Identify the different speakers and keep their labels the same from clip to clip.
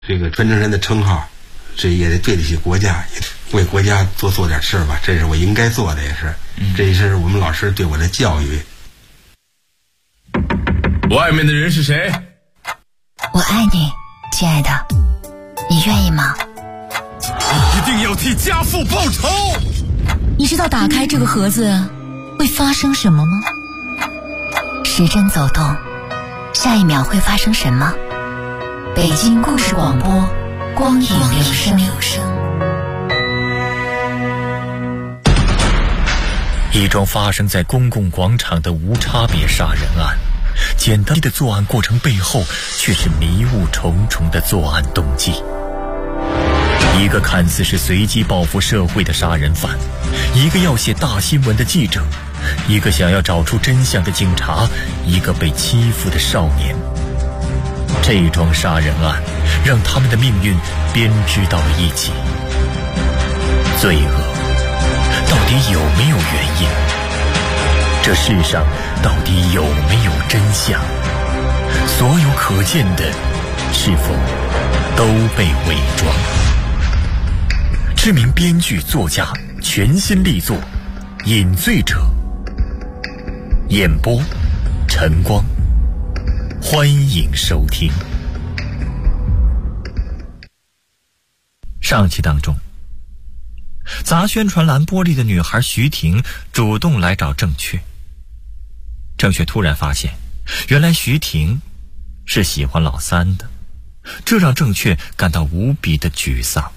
Speaker 1: 这个传承人的称号，这也得对得起国家，为国家做点事吧，这是我应该做的，也是，这也是我们老师对我的教育。
Speaker 2: 外面的人是谁？
Speaker 3: 我爱你，亲爱的，你愿意吗？
Speaker 2: 你一定要替家父报仇！
Speaker 3: 你知道打开这个盒子会发生什么吗？时针走动，下一秒会发生什么？北京故事广播，光影留声。
Speaker 4: 一桩发生在公共广场的无差别杀人案，简单的作案过程背后却是迷雾重重的作案动机。一个看似是随机报复社会的杀人犯，一个要写大新闻的记者，一个想要找出真相的警察，一个被欺负的少年。这桩杀人案让他们的命运编织到了一起。罪恶到底有没有原因？这世上到底有没有真相？所有可见的是否都被伪装？知名编剧作家全新力作《饮醉者》，演播晨光，欢迎收听。上期当中，砸宣传栏玻璃的女孩徐婷主动来找郑确。郑确突然发现，原来徐婷是喜欢老三的，这让郑确感到无比的沮丧。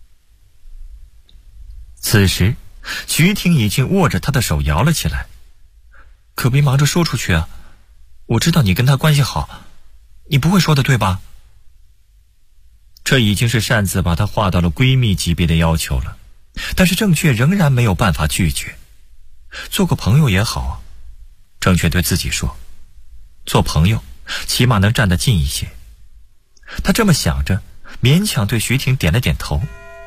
Speaker 4: 此时徐婷已经握着他的手摇了起来。可别忙着说出去啊，我知道你跟他关系好，你不会说的对吧？这已经是擅自把他划到了闺蜜级别的要求了，但是郑确仍然没有办法拒绝。做个朋友也好啊，郑确对自己说，做朋友起码能站得近一些。他这么想着，勉强对徐婷点了点头。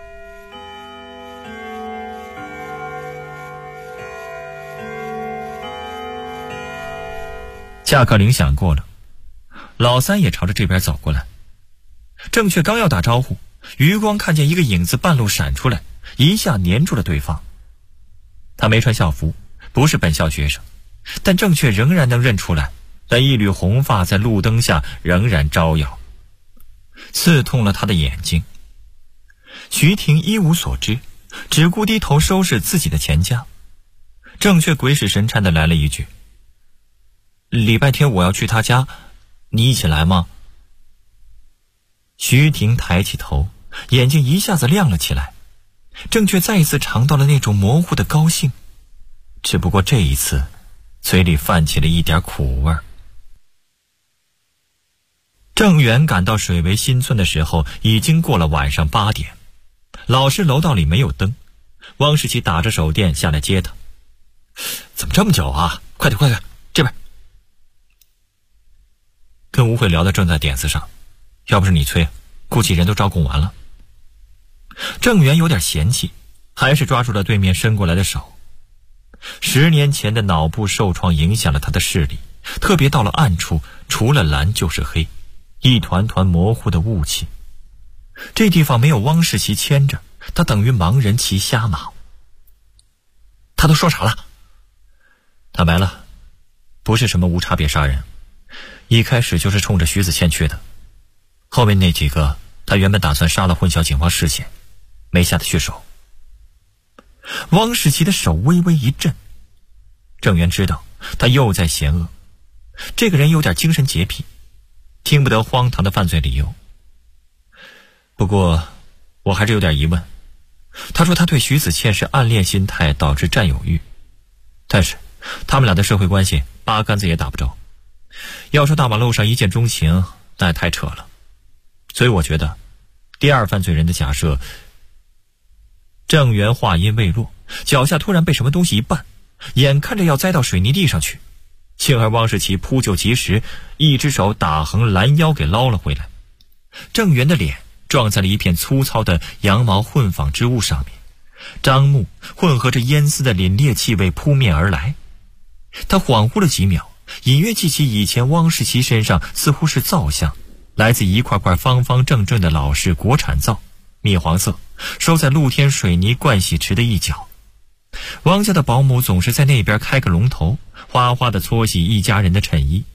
Speaker 4: 下课铃响过了，老三也朝着这边走过来。郑确刚要打招呼，余光看见一个影子半路闪出来，一下粘住了对方。他没穿校服，不是本校学生，但郑确仍然能认出来，那一缕红发在路灯下仍然招摇，刺痛了他的眼睛。徐婷一无所知，只顾低头收拾自己的钱夹。郑确鬼使神差地来了一句，礼拜天我要去他家，你一起来吗？徐婷抬起头，眼睛一下子亮了起来。郑确再一次尝到了那种模糊的高兴，只不过这一次嘴里泛起了一点苦味儿。郑源赶到水围新村的时候已经过了晚上8点，老师楼道里没有灯，汪世奇打着手电下来接他。怎么这么久啊？快点快点，这边。跟吴慧聊的正在点子上，要不是你催，估计人都招供完了。郑源有点嫌弃，还是抓住了对面伸过来的手。10年前的脑部受创影响了他的视力，特别到了暗处，除了蓝就是黑，一团团模糊的雾气。这地方没有汪世奇牵着，他等于盲人骑瞎马。他都说啥了？坦白了，不是什么无差别杀人，一开始就是冲着徐子谦去的，后面那几个他原本打算杀了混淆警方视线，没下得去手。汪世奇的手微微一震，郑源知道他又在嫌恶，这个人有点精神洁癖，听不得荒唐的犯罪理由。不过我还是有点疑问，他说他对徐子谦是暗恋心态导致占有欲，但是他们俩的社会关系八竿子也打不着，要说大马路上一见钟情，那也太扯了。所以我觉得第二犯罪人的假设。郑源话音未落，脚下突然被什么东西一绊，眼看着要栽到水泥地上去，幸而汪世奇扑救及时，一只手打横拦腰给捞了回来。郑源的脸撞在了一片粗糙的羊毛混纺织物上面，樟木混合着烟丝的凛冽气味扑面而来。他恍惚了几秒，隐约记起以前汪世奇身上似乎是皂香， 来自一块块方方正正的老式国产灶，蜜黄色，收在露天水泥盥洗池的一角。汪家的保姆总是在那边开个龙头，哗哗地搓洗一家人的衬衣。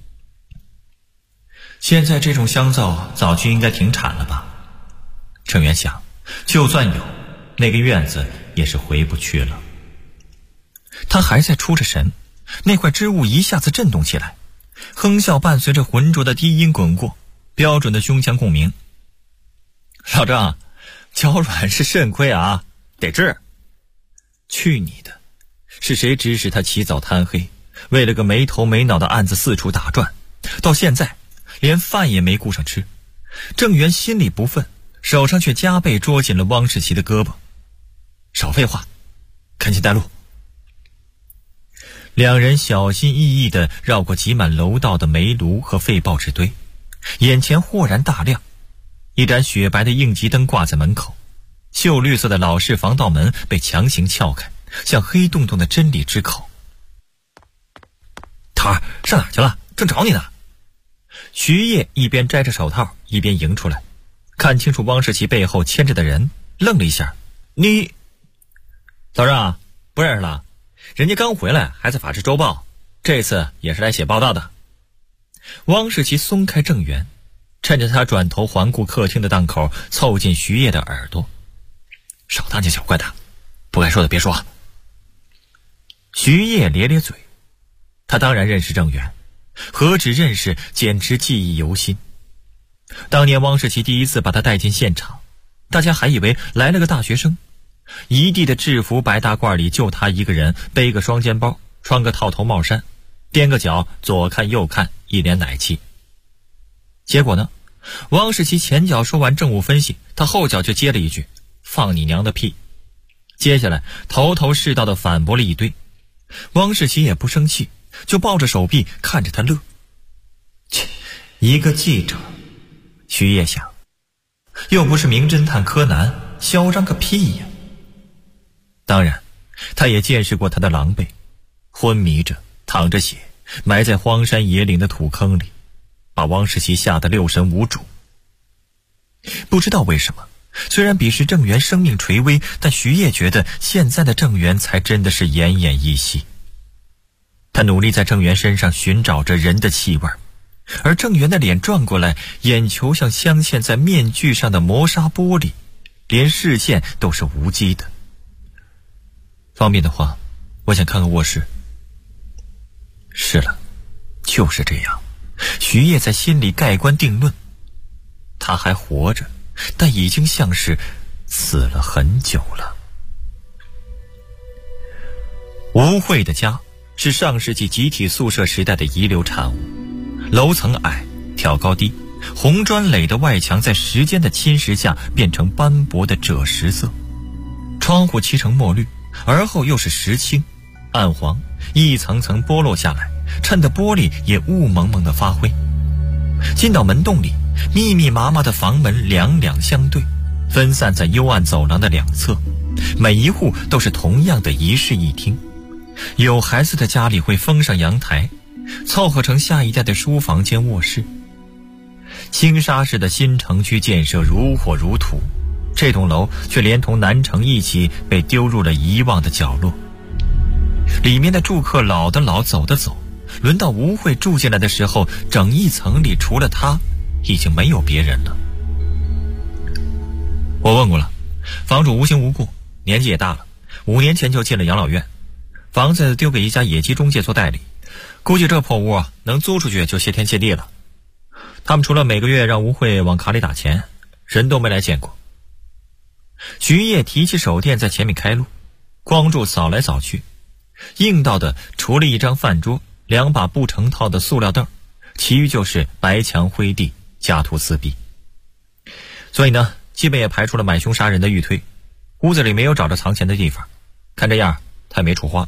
Speaker 4: 现在这种香皂早就应该停产了吧？郑源想，就算有，那个院子也是回不去了。他还在出着神，那块织物一下子震动起来，哼笑伴随着浑浊的低音滚过，标准的胸腔共鸣。老郑，脚软是肾亏啊，得治。去你的，是谁指使他起早贪黑，为了个没头没脑的案子四处打转，到现在连饭也没顾上吃。郑源心里不忿，手上却加倍捉紧了汪世奇的胳膊。少废话，赶紧带路。两人小心翼翼地绕过挤满楼道的煤炉和废报纸堆，眼前豁然大亮，一盏雪白的应急灯挂在门口，锈绿色的老式防盗门被强行撬开，像黑洞洞的真理之口。桃儿，上哪儿去了？正找你呢。徐烨一边摘着手套一边迎出来，看清楚汪世奇背后牵着的人，愣了一下。你老郑啊，不认识了？人家刚回来，还在法制周报，这次也是来写报道的。汪世奇松开郑源，趁着他转头环顾客厅的档口，凑近徐烨的耳朵。少大惊小怪的，不该说的别说。徐烨咧咧嘴，他当然认识郑源，何止认识，简直记忆犹新。当年汪世奇第一次把他带进现场，大家还以为来了个大学生，一地的制服白大褂里就他一个人，背个双肩包，穿个套头帽衫，踮个脚左看右看，一脸奶气。结果呢，汪世奇前脚说完政务分析，他后脚就接了一句放你娘的屁，接下来头头是道的反驳了一堆。汪世奇也不生气，就抱着手臂看着他乐。切，一个记者，徐烨想，又不是名侦探柯南，嚣张个屁呀。当然他也见识过他的狼狈，昏迷着淌着血，埋在荒山野岭的土坑里，把汪世奇吓得六神无主。不知道为什么，虽然彼时郑源生命垂危，但徐烨觉得现在的郑源才真的是奄奄一息。他努力在郑源身上寻找着人的气味，而郑源的脸转过来，眼球像镶嵌在面具上的磨砂玻璃，连视线都是无机的。方便的话，我想看看卧室。是了，就是这样。徐烨在心里盖棺定论，他还活着，但已经像是死了很久了。吴慧的家是上世纪集体宿舍时代的遗留产物，楼层矮，挑高低，红砖垒的外墙在时间的侵蚀下变成斑驳的赭石色，窗户漆成墨绿，而后又是石青暗黄，一层层剥落下来，衬得玻璃也雾蒙蒙的发灰。进到门洞里，密密麻麻的房门两两相对，分散在幽暗走廊的两侧，每一户都是同样的一室一厅。有孩子的家里会封上阳台，凑合成下一代的书房兼卧室。青沙市的新城区建设如火如荼，这栋楼却连同南城一起被丢入了遗忘的角落。里面的住客老的老，走的走，轮到吴慧住进来的时候，整一层里除了他已经没有别人了。我问过了，房主无亲无故，年纪也大了，5年前就进了养老院，房子丢给一家野鸡中介做代理，估计这破屋啊，能租出去就谢天谢地了。他们除了每个月让吴慧往卡里打钱，人都没来见过。徐烨提起手电在前面开路，光柱扫来扫去，应到的除了一张饭桌，2把不成套的塑料凳，其余就是白墙灰地，家徒四壁。所以呢，基本也排除了买凶杀人的预推，屋子里没有找着藏钱的地方，看这样他也没处花。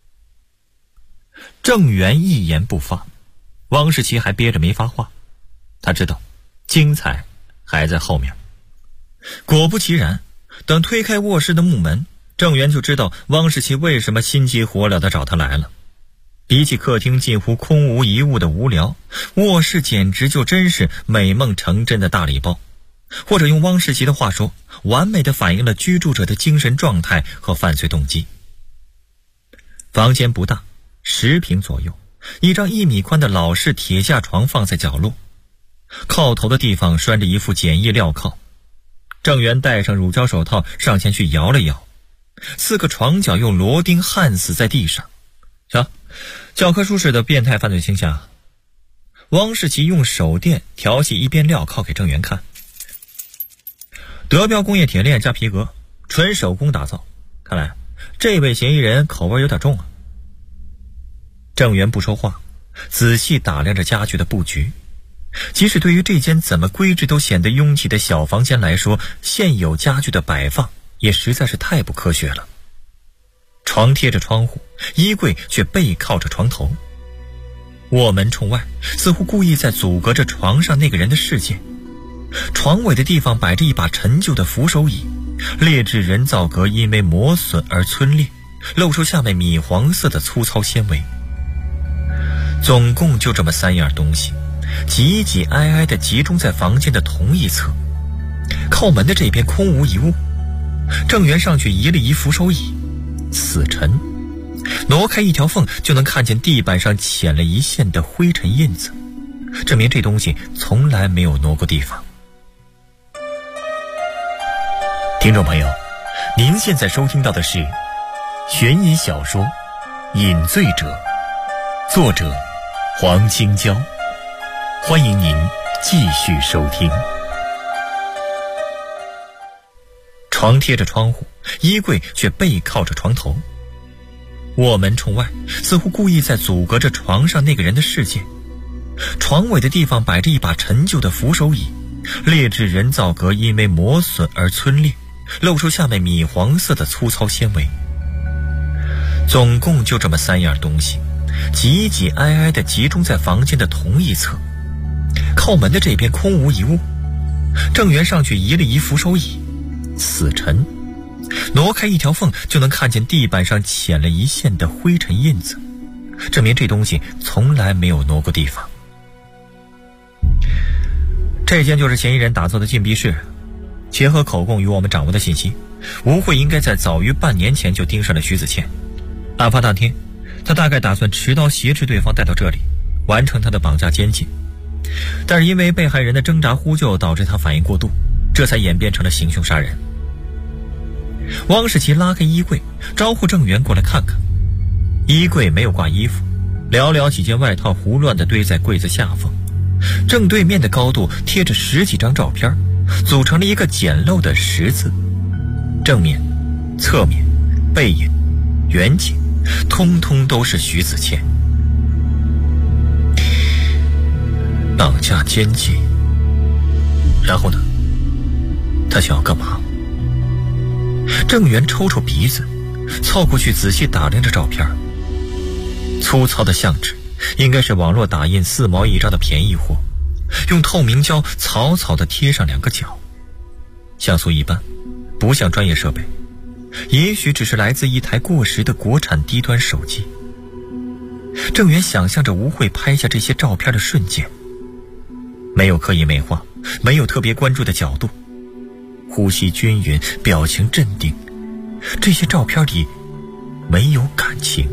Speaker 4: 郑源一言不发，汪世奇还憋着没发话，他知道精彩还在后面。果不其然，等推开卧室的木门，郑源就知道汪世奇为什么心急火燎地找他来了。 比起客厅近乎空无一物的无聊，卧室简直就真是美梦成真的大礼包。或者用汪世奇的话说，完美的反映了居住者的精神状态和犯罪动机。房间不大，10平左右，一张1米宽的老式铁架床放在角落，靠头的地方拴着一副简易镣铐。郑源戴上乳胶手套上前去摇了摇，4个床脚用螺钉焊死在地上。瞧，教科书式的变态犯罪倾向。汪世奇用手电调戏一边镣铐给郑源看，德标工业铁链加皮革，纯手工打造，看来这位嫌疑人口味有点重啊。郑源不说话，仔细打量着家具的布局。即使对于这间怎么规制都显得拥挤的小房间来说，现有家具的摆放也实在是太不科学了。床贴着窗户，衣柜却背靠着床头，卧门冲外，似乎故意在阻隔着床上那个人的视线。床尾的地方摆着一把陈旧的扶手椅，劣质人造革因为磨损而皴裂，露出下面米黄色的粗糙纤维。总共就这么3样东西，挤挤挨挨地集中在房间的同一侧。靠门的这边空无一物，郑源上去移了移扶手椅，死沉，挪开一条缝就能看见地板上浅了一线的灰尘印子，证明这东西从来没有挪过地方。听众朋友，您现在收听到的是悬疑小说《饮醉者》，作者黄青椒，欢迎您继续收听。床贴着窗户，衣柜却背靠着床头，卧门冲外，似乎故意在阻隔着床上那个人的视线。床尾的地方摆着一把陈旧的扶手椅，劣质人造革因为磨损而皴裂，露出下面米黄色的粗糙纤维。总共就这么3样东西，挤挤挨挨地集中在房间的同一侧。靠门的这边空无一物，郑源上去移了移扶手椅，死沉，挪开一条缝就能看见地板上浅了一线的灰尘印子，证明这东西从来没有挪过地方。这间就是嫌疑人打造的禁闭室，结合口供与我们掌握的信息，吴慧应该在早于半年前就盯上了徐子倩。案发当天，他大概打算持刀挟持对方带到这里，完成他的绑架监禁。但是因为被害人的挣扎呼救导致他反应过度，这才演变成了行凶杀人。汪世奇拉开衣柜，招呼郑源过来看看。衣柜没有挂衣服，寥寥几件外套胡乱地堆在柜子下方。正对面的高度贴着10几张照片，组成了一个简陋的10字。正面、侧面、背影、远景，通通都是徐子倩。绑架监禁，然后呢？他想要干嘛？郑源抽抽鼻子，凑过去仔细打量着照片。粗糙的相纸，应该是网络打印4毛1张的便宜货，用透明胶草草地贴上2个角。像素一般，不像专业设备，也许只是来自一台过时的国产低端手机。郑源想象着吴慧拍下这些照片的瞬间，没有刻意美化，没有特别关注的角度，呼吸均匀，表情镇定，这些照片里没有感情。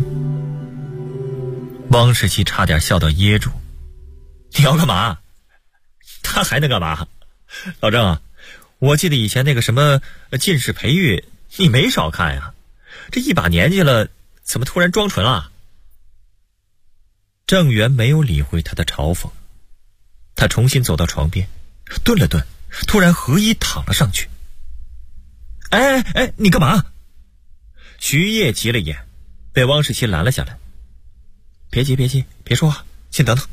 Speaker 4: 汪世奇差点笑到噎住。你要干嘛？他还能干嘛？老郑啊，我记得以前那个什么近视培育你没少看呀，这一把年纪了怎么突然装纯了？郑源没有理会他的嘲讽，他重新走到床边，顿了顿，突然合衣躺了上去。哎，你干嘛？徐烨急了眼，被汪世奇拦了下来。别急，别说话，先等等。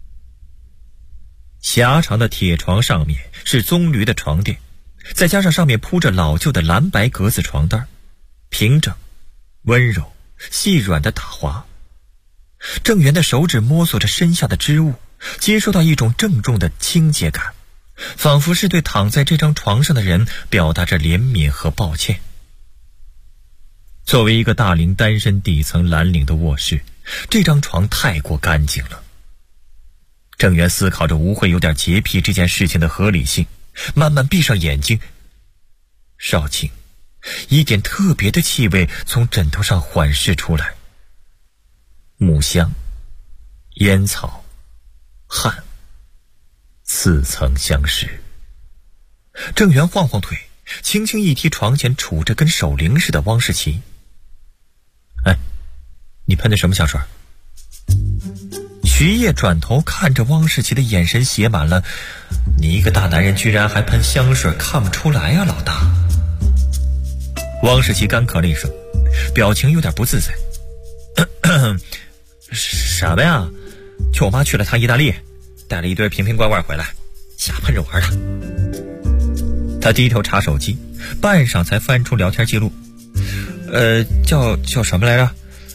Speaker 4: 狭长的铁床上面是棕榈的床垫，再加上上面铺着老旧的蓝白格子床单，平整、温柔、细软的打滑。郑源的手指摸索着身下的织物，接收到一种郑重的亲切感，仿佛是对躺在这张床上的人表达着怜悯和抱歉。作为一个大龄单身底层蓝领的卧室， 这张床太过干净了。郑源思考着吴慧有点洁癖这件事情的合理性，慢慢闭上眼睛。少顷，一点特别的气味从枕头上缓释出来，木香、烟草、汗，似曾相识。郑源晃晃腿，轻轻一踢床前杵着跟守灵似的汪世奇。哎，你喷的什么香水？徐烨转头看着汪世奇的眼神写满了，你一个大男人居然还喷香水，看不出来啊，老大。汪世奇干咳了一声，表情有点不自在。什么呀？就我妈去了趟意大利，带了一堆瓶瓶罐罐回来，瞎喷着玩的。他低头查手机，半晌才翻出聊天记录。叫什么来着？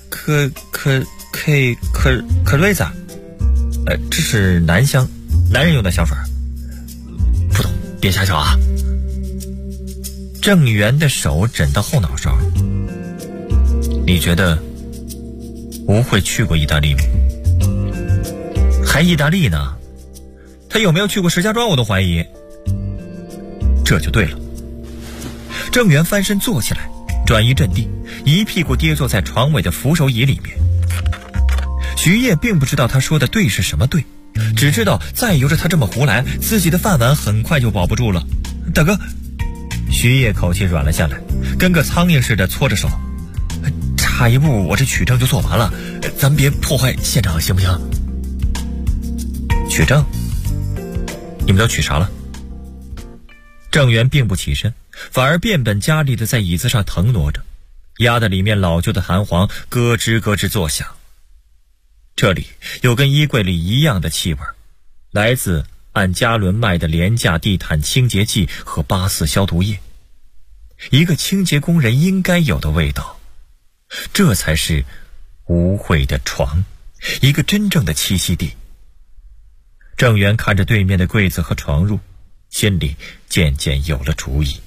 Speaker 4: 可瑞子。这是男人用的香水。不懂，别瞎叫啊。郑源的手枕到后脑勺。你觉得吴慧去过意大利吗？还意大利呢？他有没有去过石家庄我都怀疑。这就对了。郑源翻身坐起来，转移阵地，一屁股跌坐在床尾的扶手椅里面。徐烨并不知道他说的对是什么对，只知道再由着他这么胡来，自己的饭碗很快就保不住了。大哥，徐烨口气软了下来，跟个苍蝇似的搓着手，差一步我这取证就做完了，咱别破坏现场行不行？取证？你们都取啥了？郑源并不起身，反而变本加厉地在椅子上腾挪着，压得里面老旧的弹簧咯吱咯吱作响。这里有跟衣柜里一样的气味，来自按加仑卖的廉价地毯清洁剂和84消毒液，一个清洁工人应该有的味道。这才是吴慧的床，一个真正的栖息地。郑源看着对面的柜子和床褥，心里渐渐有了主意。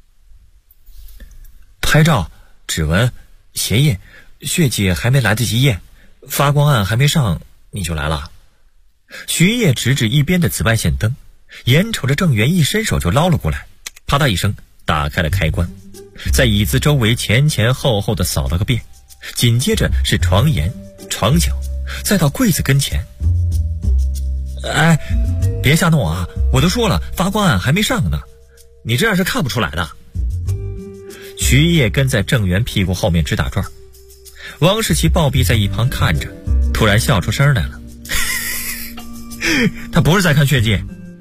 Speaker 4: 拍照、指纹、鞋印、血迹还没来得及验，发光案还没上你就来了。徐烨指指一边的紫外线灯，眼瞅着郑源一伸手就捞了过来，啪嗒一声打开了开关，在椅子周围前前后后的扫了个遍，紧接着是床沿、床角，再到柜子跟前。哎，别瞎弄啊，我都说了发光案还没上呢，你这样是看不出来的。徐烨跟在郑源屁股后面直打转，汪世奇暴毙在一旁看着，突然笑出声来了。他不是在看血迹。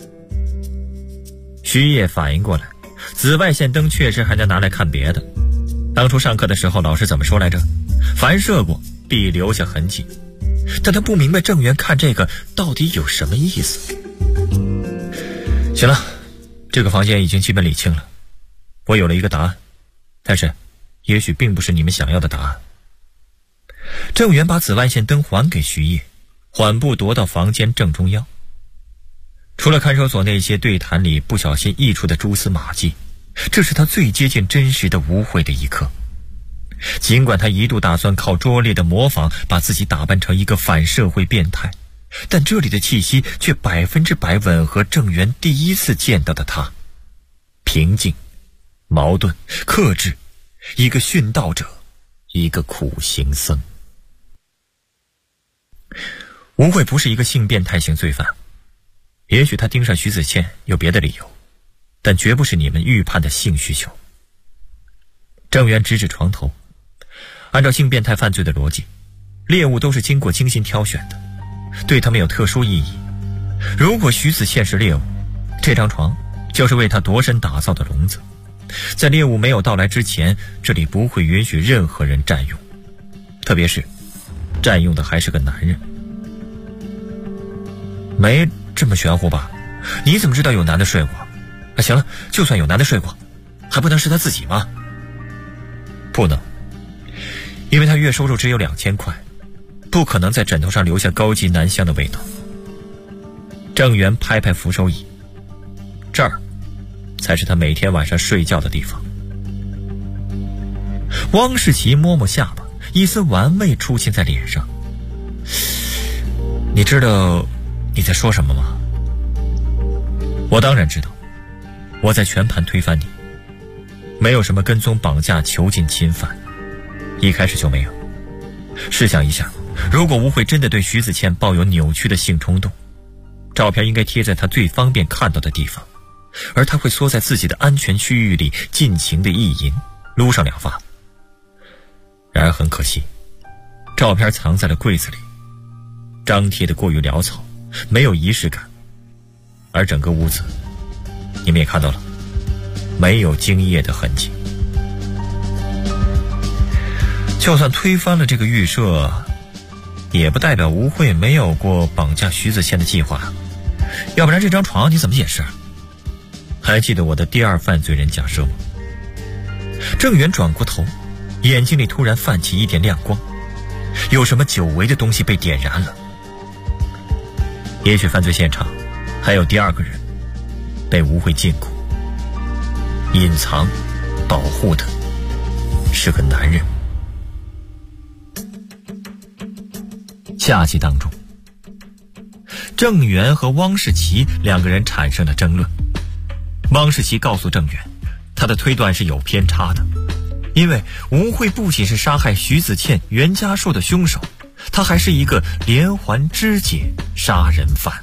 Speaker 4: 徐烨反应过来，紫外线灯确实还能拿来看别的。当初上课的时候老师怎么说来着？凡射过必留下痕迹。但他不明白郑源看这个到底有什么意思。行了，这个房间已经基本理清了，我有了一个答案，但是也许并不是你们想要的答案。郑源把紫外线灯还给徐烨，缓步踱到房间正中央。除了看守所那些对谈里不小心溢出的蛛丝马迹，这是他最接近真实的无悔的一刻。尽管他一度打算靠拙劣的模仿把自己打扮成一个反社会变态，但这里的气息却100%吻合郑源第一次见到的他，平静、矛盾、克制，一个殉道者，一个苦行僧。吴慧不是一个性变态型罪犯，也许他盯上徐子倩有别的理由，但绝不是你们预判的性需求。郑源指指床头，按照性变态犯罪的逻辑，猎物都是经过精心挑选的，对他们有特殊意义。如果徐子倩是猎物，这张床就是为他度身打造的笼子，在猎物没有到来之前，这里不会允许任何人占用，特别是占用的还是个男人。没这么玄乎吧？你怎么知道有男的睡过？行了，就算有男的睡过，还不能是他自己吗？不能，因为他月收入只有2000块，不可能在枕头上留下高级男香的味道。郑源拍拍扶手椅，这儿才是他每天晚上睡觉的地方。汪世奇摸摸下巴，一丝玩味出现在脸上。 你知道你在说什么吗？我当然知道，我在全盘推翻你。没有什么跟踪、绑架、囚禁、侵犯，一开始就没有。试想一下，如果吴慧真的对徐子倩抱有扭曲的性冲动，照片应该贴在她最方便看到的地方，而她会缩在自己的安全区域里尽情的意淫，撸上2发。然而很可惜，照片藏在了柜子里，张贴的过于潦草，没有仪式感。而整个屋子你们也看到了，没有精液的痕迹。就算推翻了这个预设，也不代表吴慧没有过绑架徐子倩的计划，要不然这张床你怎么解释？还记得我的第2犯罪人假设吗？郑源转过头，眼睛里突然泛起一点亮光，有什么久违的东西被点燃了。也许犯罪现场还有第2个人被吴慧禁锢，隐藏保护的是个男人。下集当中，郑源和汪世奇2个人产生了争论。汪世奇告诉郑源，他的推断是有偏差的，因为吴慧不仅是杀害徐子倩、袁家树的凶手，他还是一个连环肢解杀人犯。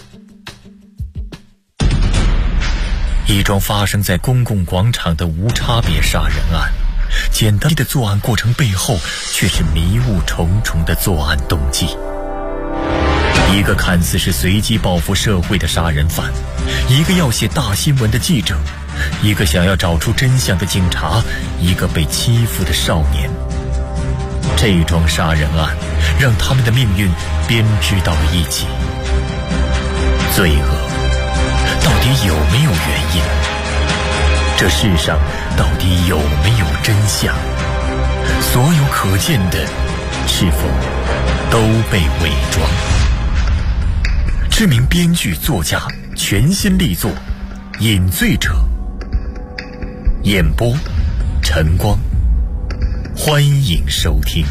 Speaker 4: 一桩发生在公共广场的无差别杀人案，简单的作案过程背后却是迷雾重重的作案动机。一个看似是随机报复社会的杀人犯，一个要写大新闻的记者，一个想要找出真相的警察，一个被欺负的少年。这桩杀人案让他们的命运编织到了一起。罪恶到底有没有原因？这世上到底有没有真相？所有可见的是否都被伪装？知名编剧作家全新力作《饮醉者》，演播晨光，欢迎收听。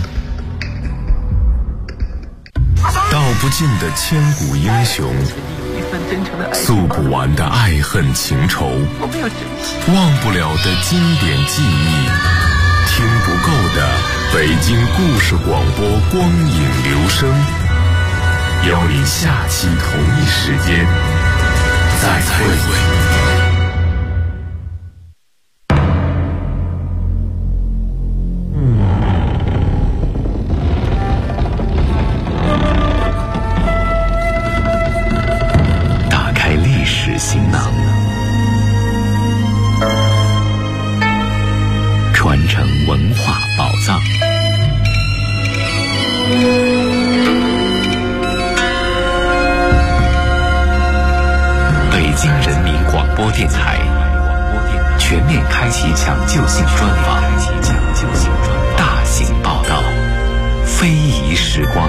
Speaker 2: 道不尽的千古英雄，诉不完的爱恨情仇，忘不了的经典记忆，听不够的北京故事广播光影留声，邀你下期同一时间再会。行囊，传承文化宝藏。北京人民广播电台全面开启抢救性专访，大型报道，非遗时光。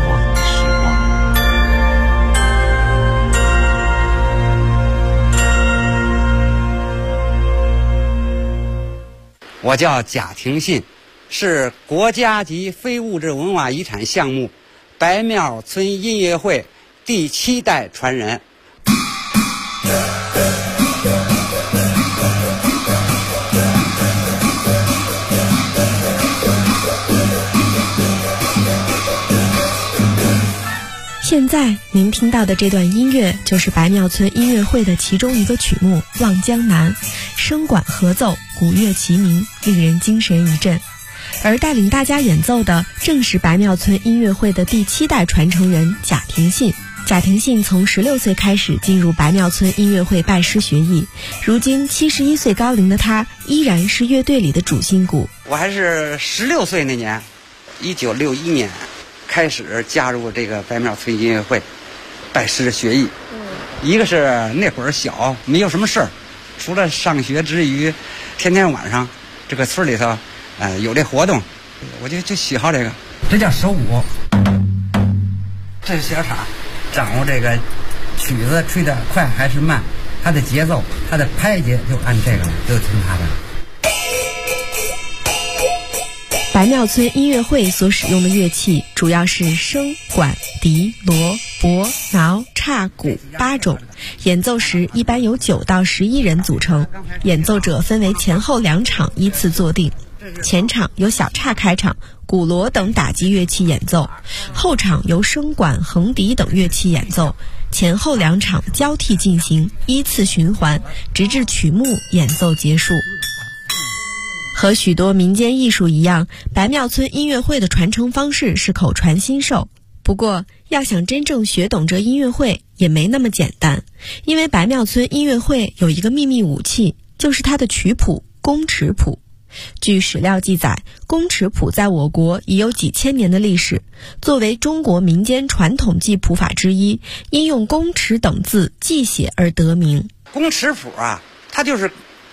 Speaker 5: 我叫贾廷信，是国家级非物质文化遗产项目白庙村音乐会第7代传人。
Speaker 6: 现在您听到的这段音乐就是白庙村音乐会的其中一个曲目《望江南》，声管合奏，鼓乐齐鸣，令人精神一振。而带领大家演奏的正是白庙村音乐会的第7代传承人贾廷信。贾廷信从16岁开始进入白庙村音乐会拜师学艺，如今71岁高龄的他依然是乐队里的主心骨。
Speaker 5: 我还是16岁那年，1961年开始加入这个白庙村音乐会，拜师学艺。一个是那会儿小，没有什么事儿，除了上学之余，天天晚上这个村里头，有这活动，我就喜好这个。这叫手鼓，这是小叉，掌握这个曲子吹得快还是慢，它的节奏，它的拍节就按这个，就听它的。
Speaker 6: 白庙村音乐会所使用的乐器主要是笙、管、笛、锣、钹、挠、叉、鼓8种，演奏时一般由9到11人组成，演奏者分为前后2场依次坐定。前场由小叉开场，鼓锣等打击乐器演奏，后场由笙管、横笛等乐器演奏，前后2场交替进行，依次循环，直至曲目演奏结束。和许多民间艺术一样，白庙村音乐会的传承方式是口传心授。不过，要想真正学懂这音乐会也没那么简单，因为白庙村音乐会有一个秘密武器，就是它的曲谱宫尺谱。据史料记载，宫尺谱在我国已有几千年的历史，作为中国民间传统记谱法之一，因用宫尺等字记写而得名。
Speaker 5: 宫尺谱啊，它就是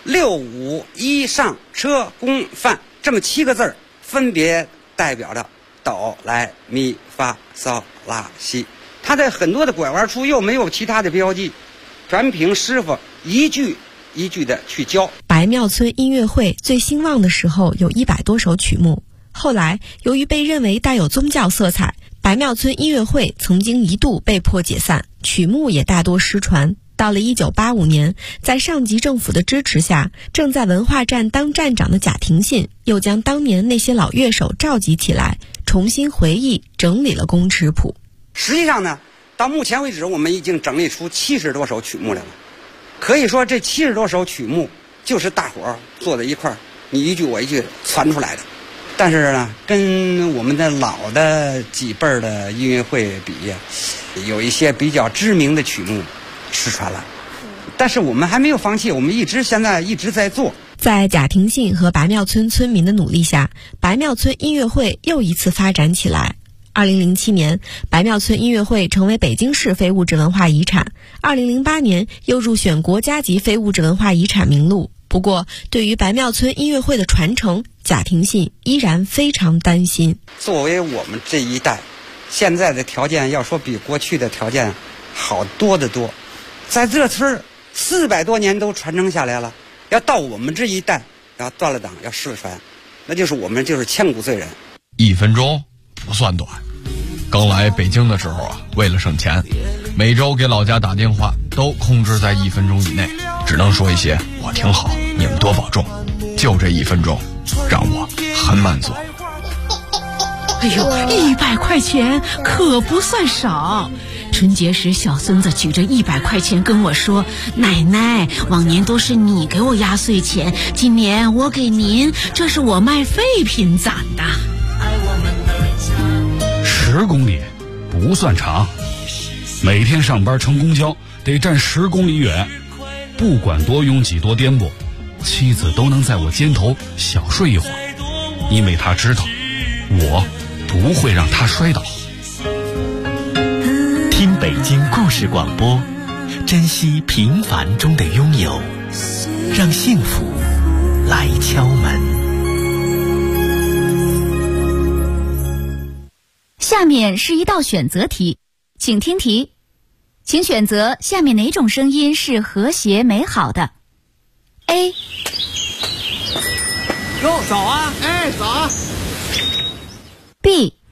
Speaker 5: 6、5、1上车宫范这么7个字，分别代表着哆来咪发嗦拉西。它在很多的拐弯处又没有其他的标记，全凭师傅一句一句的去教。
Speaker 6: 白庙村音乐会最兴旺的时候有100多首曲目，后来由于被认为带有宗教色彩，白庙村音乐会曾经一度被迫解散，曲目也大多失传。到了1985年，在上级政府的支持下，正在文化站当站长的贾廷信又将当年那些老乐手召集起来，重新回忆整理了宫尺谱。
Speaker 5: 实际上呢，到目前为止我们已经整理出70多首曲目来了。可以说这70多首曲目就是大伙儿坐在一块儿，你一句我一句传出来的。但是呢，跟我们的老的几辈儿的音乐会比，有一些比较知名的曲目失传了，但是我们还没有放弃，我们现在一直在做。
Speaker 6: 在贾廷信和白庙村村民的努力下，白庙村音乐会又一次发展起来。2007年，白庙村音乐会成为北京市非物质文化遗产。2008年又入选国家级非物质文化遗产名录。不过，对于白庙村音乐会的传承，贾廷信依然非常担心。
Speaker 5: 作为我们这一代，现在的条件要说比过去的条件好多得多。在这村400多年都传承下来了，要到我们这一代要断了档要失传，那就是我们就是千古罪人。
Speaker 7: 1分钟不算短。刚来北京的时候啊，为了省钱，每周给老家打电话都控制在1分钟以内，只能说一些我挺好，你们多保重。就这1分钟让我很满足。
Speaker 8: 哎呦，100块钱可不算少。春节时小孙子举着100块钱跟我说，奶奶，往年都是你给我压岁钱，今年我给您，这是我卖废品攒的。
Speaker 9: 10公里不算长，每天上班乘公交得站10公里远，不管多拥挤多颠簸，妻子都能在我肩头小睡一会儿，因为她知道我不会让她摔倒。
Speaker 2: 听北京故事广播，珍惜平凡中的拥有，让幸福来敲门。
Speaker 3: 下面是一道选择题，请听题，请选择下面哪种声音是和谐美好的 ？A.
Speaker 10: 哟，早啊！哎，早啊
Speaker 3: B.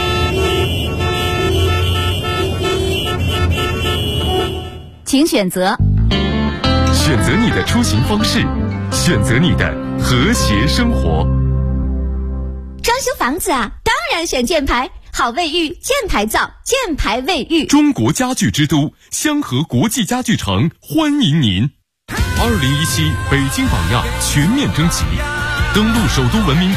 Speaker 3: 请选择。
Speaker 2: 选择你的出行方式，选择你的和谐生活。
Speaker 3: 装修房子啊，当然选箭牌。好卫浴，箭牌造，箭牌卫浴。
Speaker 2: 中国家具之都香河国际家具城欢迎您。2017北京榜样全面征集，登陆首都文明